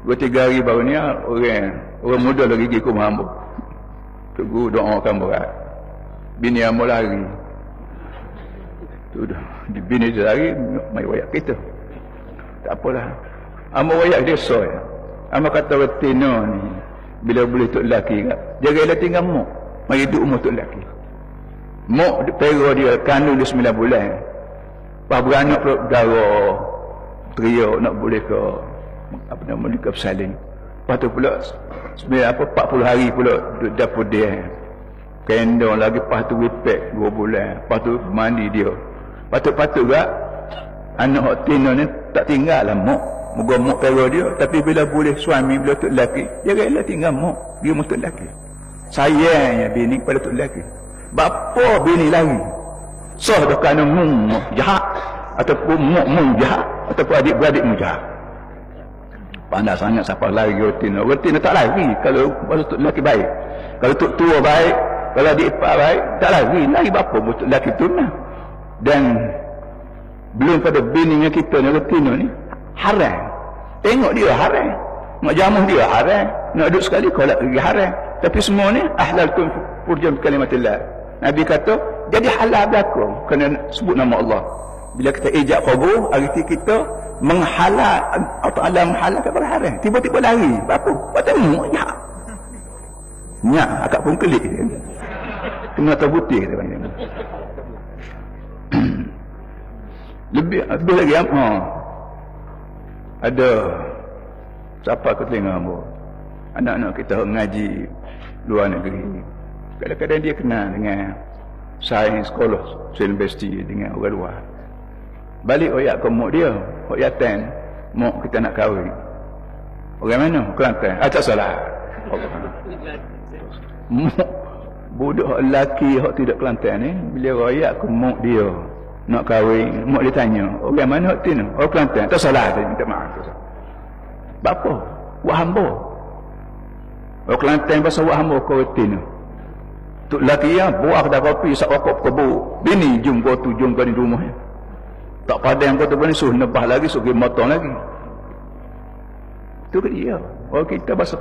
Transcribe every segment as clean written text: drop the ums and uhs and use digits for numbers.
2-3 hari baru ni orang muda lagi pergi ke rumah hamba. Tunggu doakan berat. Bini hamba lari. Tu dah. Bini dia lari, mai wayak kita. Tak apalah. Hamba wayak dia soy. Hamba kata betina ni, bila boleh tok lelaki kat, jaga dia tinggal mok. Mari duduk umur tok lelaki. Mok pera dia, kandung dia 9 bulan. Pas beranak pula darah, teriak nak boleh ke apa nama dia, ke bersalin. Lepas tu pula 40 hari pula duduk dapur dia. Kendong lagi, lepas tu wipek 2 bulan. Lepas tu mandi dia. Patut-patut gak anak hak tina ni tak tinggal lah mok. Moga mok pera dia. Tapi bila boleh suami, bila tok lelaki, dia rela tinggal mok. Dia tok lelaki. Sayangnya bini kepada tok lelaki. Bapa bini lari. Sah dah kerana mung jahat. Ataupun mung jahat. Ataupun adik-beradik jahat. Pandai sangat siapa lari rutin. Rutin tak lari kalau tok lelaki baik. Kalau tok tua baik, kalau adik ipar baik, tak lari. Lari bapa tok lelaki tu lah. Dan belum pada bini kita ni rutin ni haram. Tengok dia haram. Nak jamuh dia haram. Nak duduk sekali kolak lagi haram. Tapi semua ni ahlaltum furujam kalimatillah. Nabi kata jadi halal berlaku kena sebut nama Allah. Bila kita ijab qabul, arti kita menghalal atau Allah menghalalkan perkara haram. Tiba-tiba lari. Apa? Bertemu ya. Nyak akak pun kelik dia. Kena tahu putih dia panggil. lebih lagi ada siapa aku tengok hamba, anak-anak kita ngaji luar negeri, kadang-kadang dia kenal dengan sains sekolah universiti dengan orang luar. Balik oyak ke mak dia, oyak ten mak kita nak kahwin. Orang mana? Kelantan. Tak salah. Mak budak lelaki hak tidak Kelantan ni, bila royak ke mak dia nak kahwin, mak dia tanya, orang mana hak tin? Oh Kelantan. Tak salah, dia minta maaf. Bapa, buat hamba. Oh Kelantan pasal buat hamba kau tin. Tok lelaki yang buah kedai kopi sak rokok kebuk. Bini jum kau tu jum kau di rumah. Tak padang kau tu pun suruh nebah lagi, suruh pergi motong lagi. Itu ke dia. Oh kita bahasa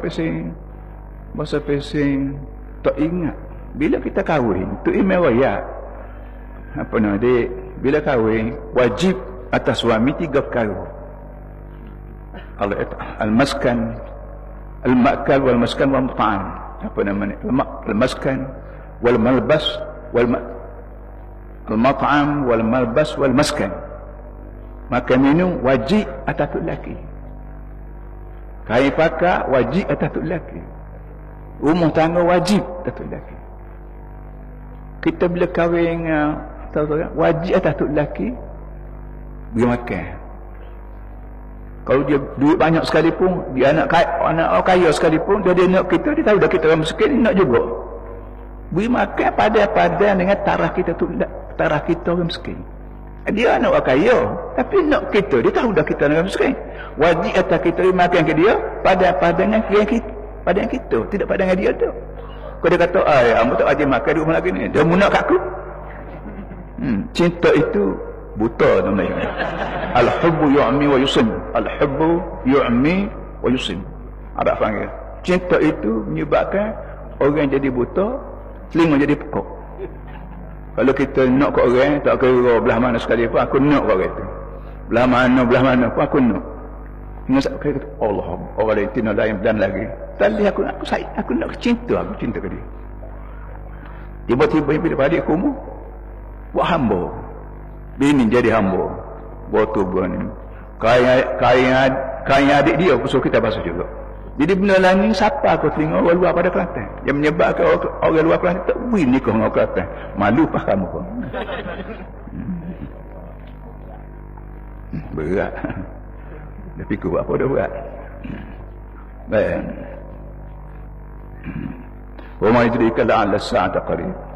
pesing tak ingat. Bila kita kahwin, tu email royak. Apa nama dia? Bila kahwin, wajib atas suami 3 perkara. Al-maskan, al-ma'kal wal-maskan wal-mat'am. Apa nama ni? Al-maskan wal-malbas al-mat'am wal-malbas wal-maskan. Makan minum wajib atas tok lelaki. Kain pakai wajib atas tok lelaki. Rumah tangga wajib atas tok lelaki. Kita bila kahwin wajib atas tok lelaki bagi makan. Kalau dia duit banyak sekalipun, dia anak orang kaya sekalipun, dia nak kita, dia tahu dah kita orang miskin, nak juga beri makan padan-padan dengan taraf kita tu, taraf kita orang miskin. Dia anak orang kaya, tapi nak kita, dia tahu dah kita orang miskin. Wajib atas kita beri makan ke dia padan-padan dengan padan kita, tidak padan dengan dia tu. Kalau dia kata, kamu tak wajib makan di rumah lagi ni, dia munak kat aku. Cinta itu buta namanya. Al-hubbu yu'mi wa yusim. Al-hubbu yu'mi wa yusim. Arab panggil. Cinta itu menyebabkan orang jadi buta, telinga jadi pekak. Kalau kita nak ke orang, tak kira belah mana sekali pun, aku nak ke orang itu. Belah mana pun aku nak. Ingat saya kata, Allah, orang lain tina lain dan lagi. Tadi aku nak cinta ke dia. Tiba-tiba bila balik ke rumah, buat hamba. Bini jadi hamba. Botu buan. Kain adik dia pun suruh kita basuh juga. Jadi benda lain ni siapa aku telinga orang luar pada Kelantan. Yang menyebabkan orang luar Kelantan tak boleh nikah dengan orang Kelantan. Malu pah kamu pun. Berat. Dia fikir apa dah berat. Baik. Wa ma yudrika la'alla as-sa'ata qarib.